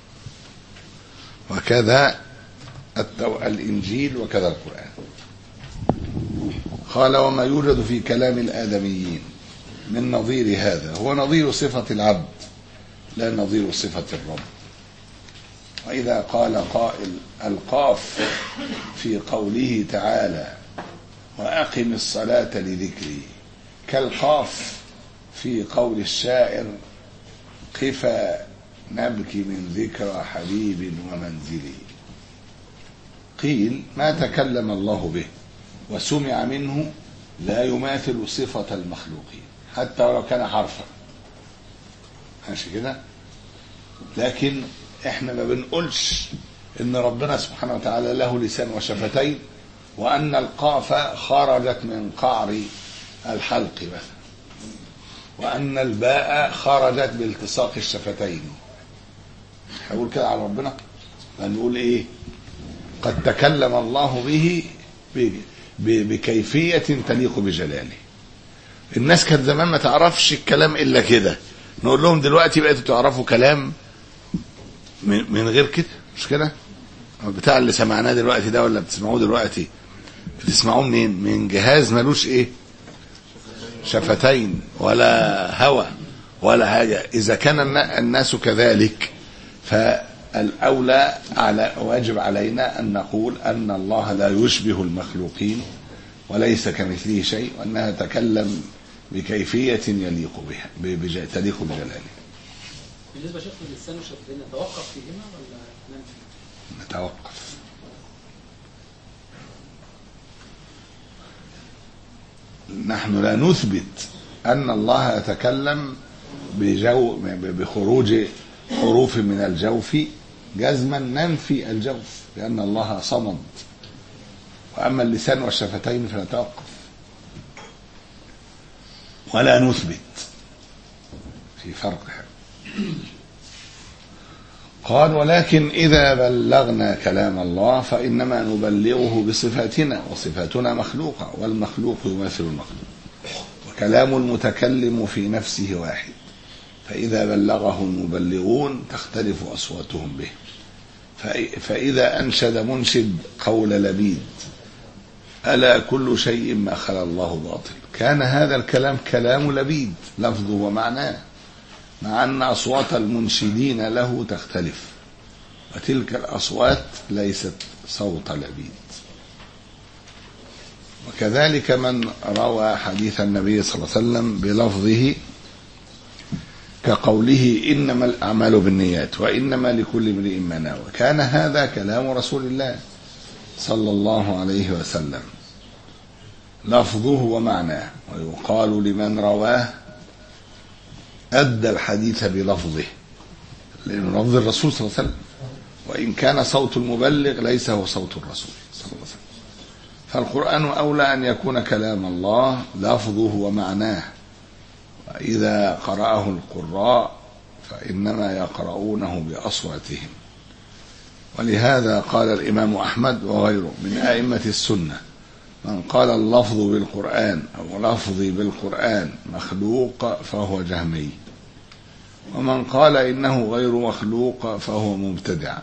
وكذا الإنجيل وكذا القرآن. قال: وما يوجد في كلام الآدميين من نظير هذا، هو نظير صفة العبد لا نظير صفة الرب. وإذا قال قائل القاف في قوله تعالى وأقم الصلاة لذكري كالقاف في قول الشاعر قفا نبكي من ذكرى حبيب ومنزلي، قيل ما تكلم الله به وسمع منه لا يماثل صفة المخلوقين حتى ولو كان حرفا، ماشي كده. لكن احنا ما بنقولش ان ربنا سبحانه وتعالى له لسان وشفتين وان القاف خرجت من قعر الحلق مثلا، وان الباء خرجت بالتصاق الشفتين. هقول كده على ربنا؟ هنقول ايه؟ قد تكلم الله به بكيفية تليق بجلاله. الناس كانت زمان ما تعرفش الكلام الا كده، نقول لهم دلوقتي بقيتوا تعرفوا كلام من غير كده، مش كده؟ بتاع اللي سمعناه دلوقتي ده ولا بتسمعوه دلوقتي بتسمعوه منين؟ من جهاز ملوش ايه؟ شفتين ولا هوى ولا حاجة. اذا كان الناس كذلك فالاولى على واجب علينا ان نقول ان الله لا يشبه المخلوقين وليس كمثله شيء، وانها تكلم بكيفية يليق بها بجا... تليق بجلاله. بالنسبة شيخ للسان والشفتين نتوقف فيهما ولا ننفي؟ نتوقف. نحن لا نثبت أن الله يتكلم بجو بخروج حروف من الجوف جزما، ننفي الجوف لأن الله صمد. وأما اللسان والشفتين فنتوقف ولا نثبت، في فرق. قال ولكن إذا بلغنا كلام الله فإنما نبلغه بصفاتنا، وصفاتنا مخلوقة والمخلوق يماثل المخلوق، وكلام المتكلم في نفسه واحد، فإذا بلغه المبلغون تختلف أصواتهم به. فإذا أنشد منشد قول لبيد ألا كل شيء ما خلا الله باطل، كان هذا الكلام كلام لبيد لفظه ومعناه، مع أن أصوات المنشدين له تختلف، وتلك الأصوات ليست صوت لبيد. وكذلك من روى حديث النبي صلى الله عليه وسلم بلفظه كقوله إنما الأعمال بالنيات وإنما لكل امرئ ما نوى، كان هذا كلام رسول الله صلى الله عليه وسلم لفظه ومعناه. ويقال لمن رواه أدى الحديث بلفظه، لأنه لفظ الرسول صلى الله عليه وسلم، وإن كان صوت المبلغ ليس هو صوت الرسول صلى الله عليه وسلم. فالقرآن أولى أن يكون كلام الله لفظه ومعناه، وإذا قرأه القراء فإنما يقرؤونه بأصواتهم. ولهذا قال الإمام أحمد وغيره من أئمة السنة من قال اللفظ بالقرآن أو لفظي بالقرآن مخلوق فهو جهمي، ومن قال إنه غير مخلوق فهو مبتدع،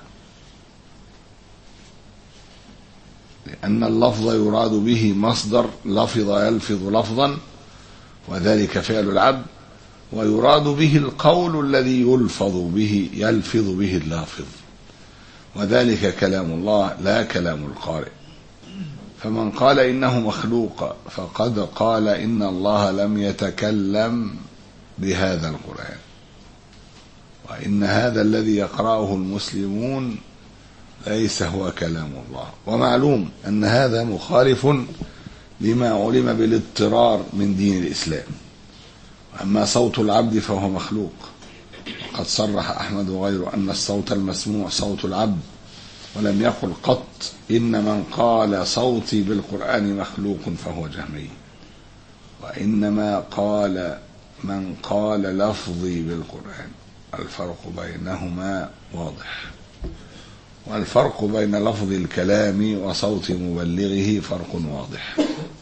لأن اللفظ يراد به مصدر لفظ يلفظ لفظا وذلك فعل العبد، ويراد به القول الذي يلفظ به يلفظ به اللافظ، وذلك كلام الله لا كلام القارئ. فمن قال إنه مخلوق فقد قال إن الله لم يتكلم بهذا القرآن، وإن هذا الذي يقرأه المسلمون ليس هو كلام الله. ومعلوم أن هذا مخالف لما علم بالاضطرار من دين الإسلام. أما صوت العبد فهو مخلوق، وقد صرح أحمد وغيره أن الصوت المسموع صوت العبد، ولم يقل قط إن من قال صوتي بالقرآن مخلوق فهو جهمي، وإنما قال من قال لفظي بالقرآن. الفرق بينهما واضح، والفرق بين لفظ الكلام وصوت مبلغه فرق واضح.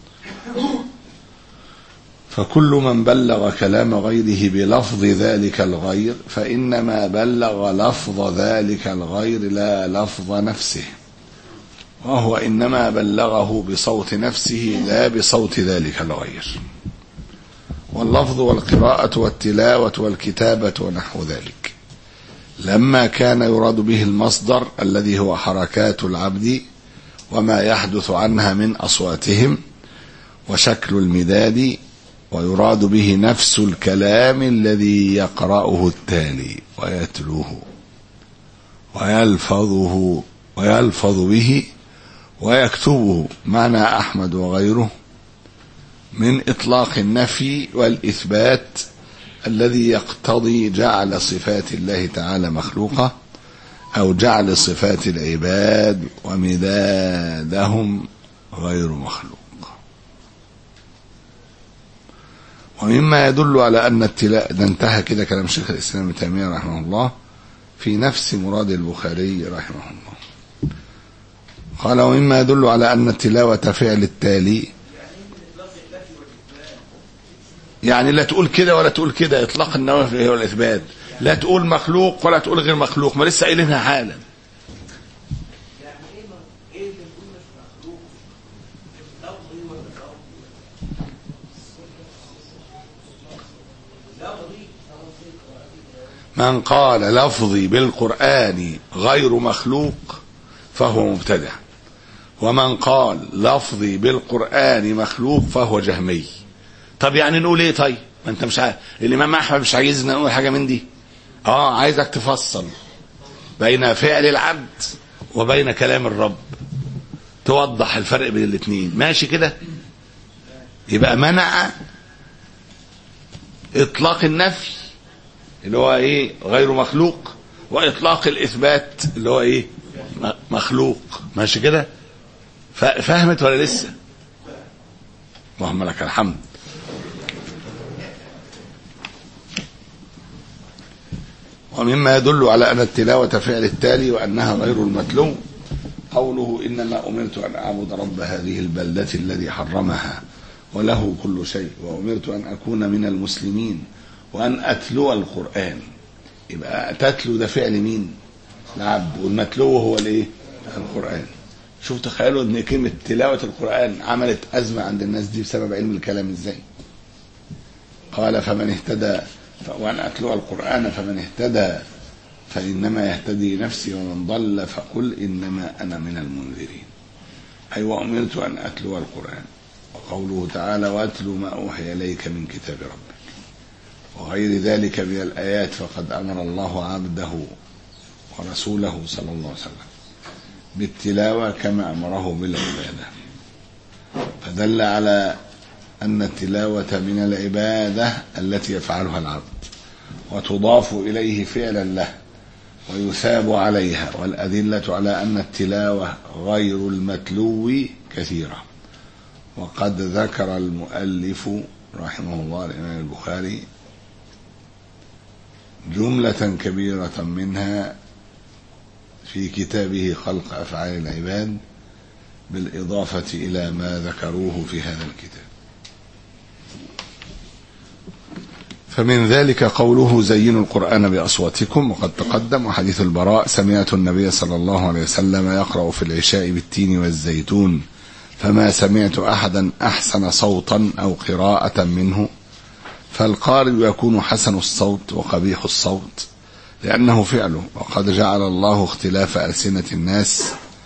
فكل من بلغ كلام غيره بلفظ ذلك الغير فإنما بلغ لفظ ذلك الغير لا لفظ نفسه، وهو إنما بلغه بصوت نفسه لا بصوت ذلك الغير. واللفظ والقراءة والتلاوة والكتابة ونحو ذلك، لما كان يراد به المصدر الذي هو حركات العبد وما يحدث عنها من أصواتهم وشكل المداد، ويراد به نفس الكلام الذي يقرأه التالي ويتلوه ويلفظه ويلفظ به ويكتبه، معنى أحمد وغيره من إطلاق النفي والإثبات الذي يقتضي جعل صفات الله تعالى مخلوقة أو جعل صفات العباد ومدادهم غير مخلوق. ومما يدل على أن التلاوة، ده انتهى كده كلام شيخ الإسلام ابن تيمية رحمه الله في نفس مراد البخاري رحمه الله. قال: ومما يدل على أن التلاوة فعل التالي، يعني لا تقول كده ولا تقول كده، إطلاق النفي والإثبات، لا تقول مخلوق ولا تقول غير مخلوق، ما لسه قايلينها حالا. من قال لفظي بالقرآن غير مخلوق فهو مبتدع، ومن قال لفظي بالقرآن مخلوق فهو جهمي. طب يعني نقول ايه؟ طيب ما انت مش عارف، الامام احمد مش عايزنا نقول حاجه من دي. اه عايزك تفصل بين فعل العبد وبين كلام الرب، توضح الفرق بين الاثنين، ماشي كده؟ يبقى منع اطلاق النفي اللي هو ايه غير مخلوق، واطلاق الاثبات اللي هو ايه مخلوق، ماشي كده؟ فهمت ولا لسه؟ اللهم لك الحمد. ومما يدل على أن التلاوة فعل التالي وأنها غير المتلو قوله: إنما أمرت أن أعبد رب هذه البلدة الذي حرمها وله كل شيء، وأمرت أن أكون من المسلمين وأن أتلو القرآن. يبقى تتلو ده فعل مين؟ العبد، والمتلو هو الايه؟ القرآن. شوف تخيلوا ان كلمة تلاوة القرآن عملت أزمة عند الناس دي بسبب علم الكلام ازاي. قال: فمن اهتدى وأن أتلو القرآن فمن اهتدى فإنما يهتدي نفسي ومن ضل فقل إنما أنا من المنذرين. أي وأمرت أن أتلو القرآن. وقوله تعالى: وأتلو ما أوحي إليك من كتاب ربك وغير ذلك من الآيات، فقد أمر الله عبده ورسوله صلى الله عليه وسلم بالتلاوة كما أمره بالعبادة، فدل على أن التلاوة من العبادة التي يفعلها العبد وتضاف إليه فعلا له ويثاب عليها. والأدلة على أن التلاوة غير المتلو كثيرة، وقد ذكر المؤلف رحمه الله الإمام البخاري جملة كبيرة منها في كتابه خلق أفعال العباد، بالإضافة إلى ما ذكروه في هذا الكتاب. فمن ذلك قوله: زينوا القرآن بأصواتكم، وقد تقدم. وحديث البراء: سمعت النبي صلى الله عليه وسلم يقرأ في العشاء بالتين والزيتون، فما سمعت أحدا أحسن صوتا أو قراءة منه. فالقارئ يكون حسن الصوت وقبيح الصوت لأنه فعله، وقد جعل الله اختلاف ألسنة الناس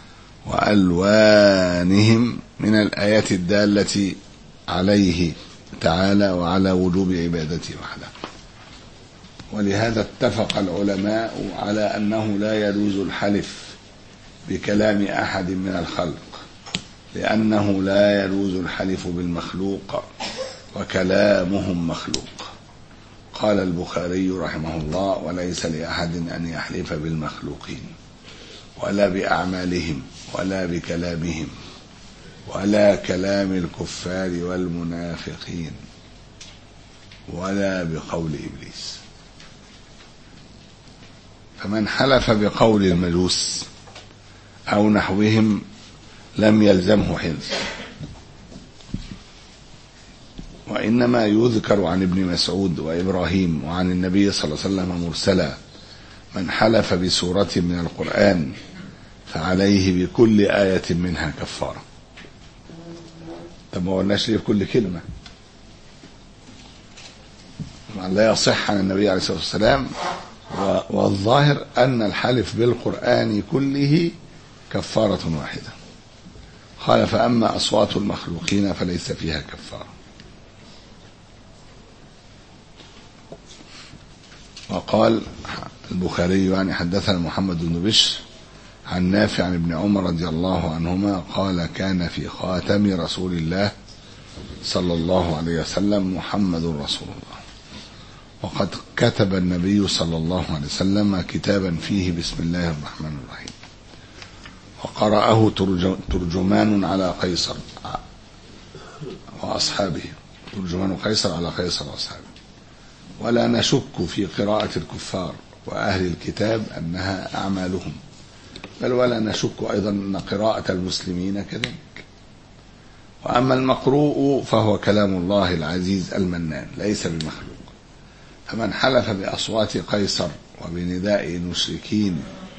وألوانهم من الآيات الدالة عليه تعالى وعلى وجوب عبادته وحده. ولهذا اتفق العلماء على أنه لا يجوز الحلف بكلام أحد من الخلق، لأنه لا يجوز الحلف بالمخلوق وكلامهم مخلوق. قال البخاري رحمه الله: وليس لأحد أن يحلف بالمخلوقين ولا بأعمالهم ولا بكلامهم ولا كلام الكفار والمنافقين ولا بقول إبليس. فمن حلف بقول المجوس أو نحوهم لم يلزمه حنث، وإنما يذكر عن ابن مسعود وإبراهيم وعن النبي صلى الله عليه وسلم مرسلا: من حلف بسورة من القرآن فعليه بكل آية منها كفارة. طب ما قلناش ليه بكل كلمة؟ لا يصح عن النبي عليه الصلاة والسلام. والظاهر أن الحلف بالقرآن كله كفارة واحدة. قال فأما أصوات المخلوقين فليس فيها كفارة. وقال البخاري يعني حدثنا محمد بن بشر عن نافع عن ابن عمر رضي الله عنهما قال كان في خاتم رسول الله صلى الله عليه وسلم محمد رسول الله، وقد كتب النبي صلى الله عليه وسلم كتابا فيه بسم الله الرحمن الرحيم، وقرأه ترجمان على قيصر وأصحابه، ترجمان قيصر على قيصر وأصحابه. ولا نشك في قراءة الكفار وأهل الكتاب أنها أعمالهم، بل ولا نشك أيضا أن قراءة المسلمين كذلك. وأما المقروء فهو كلام الله العزيز المنان ليس بمخلوق. فمن حلف بأصوات قيصر وبنداء المشركين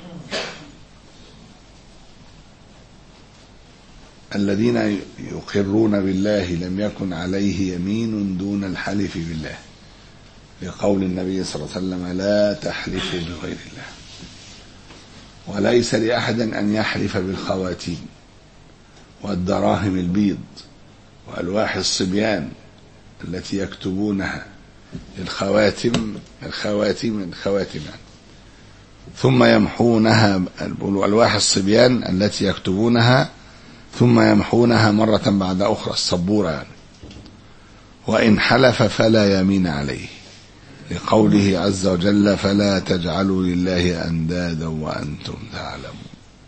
الذين يقرون بالله لم يكن عليه يمين دون الحلف بالله، لقول النبي صلى الله عليه وسلم لا تحلفوا بغير الله. وليس لأحد أن يحلف بالخواتيم والدراهم البيض وألواح الصبيان التي يكتبونها الخواتم الخواتم الخواتم يعني. ثم يمحونها، ألواح الصبيان التي يكتبونها ثم يمحونها مرة بعد أخرى، السبورة يعني. وإن حلف فلا يمين عليه، لقوله عز وجل فلا تجعلوا لله أندادا وأنتم تعلمون.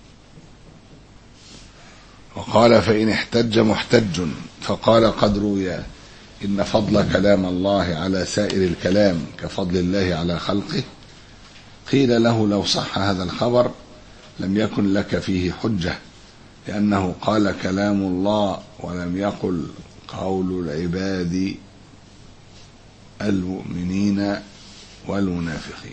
وقال فإن احتج محتج فقال قد روي إن فضل كلام الله على سائر الكلام كفضل الله على خلقه، قيل له لو صح هذا الخبر لم يكن لك فيه حجة، لأنه قال كلام الله ولم يقل قول العباد المؤمنين والمنافقين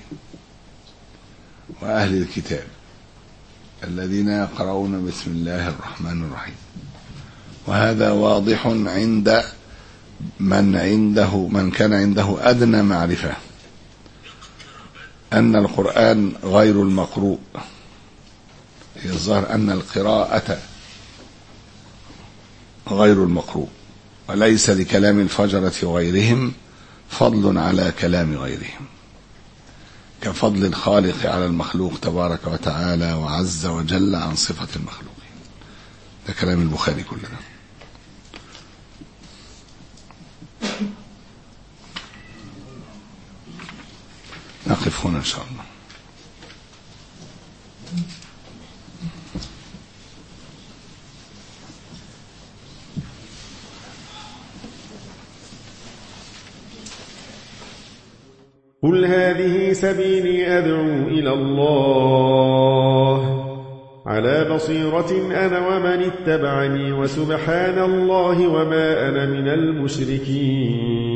وأهل الكتاب الذين يقرؤون بسم الله الرحمن الرحيم. وهذا واضح عند من عنده من كان عنده أدنى معرفة أن القرآن غير المقروء. يظهر أن القراءة غير المقروء، وليس لكلام الفجرة وغيرهم فضل على كلام غيرهم، كفضل الخالق على المخلوق تبارك وتعالى وعز وجل عن صفة المخلوقين. ده كلام البخاري كله. نقف هنا إن شاء الله. قل هذه سبيلي أدعو إلى الله على بصيرة أنا ومن اتبعني، وسبحان الله وما أنا من المشركين.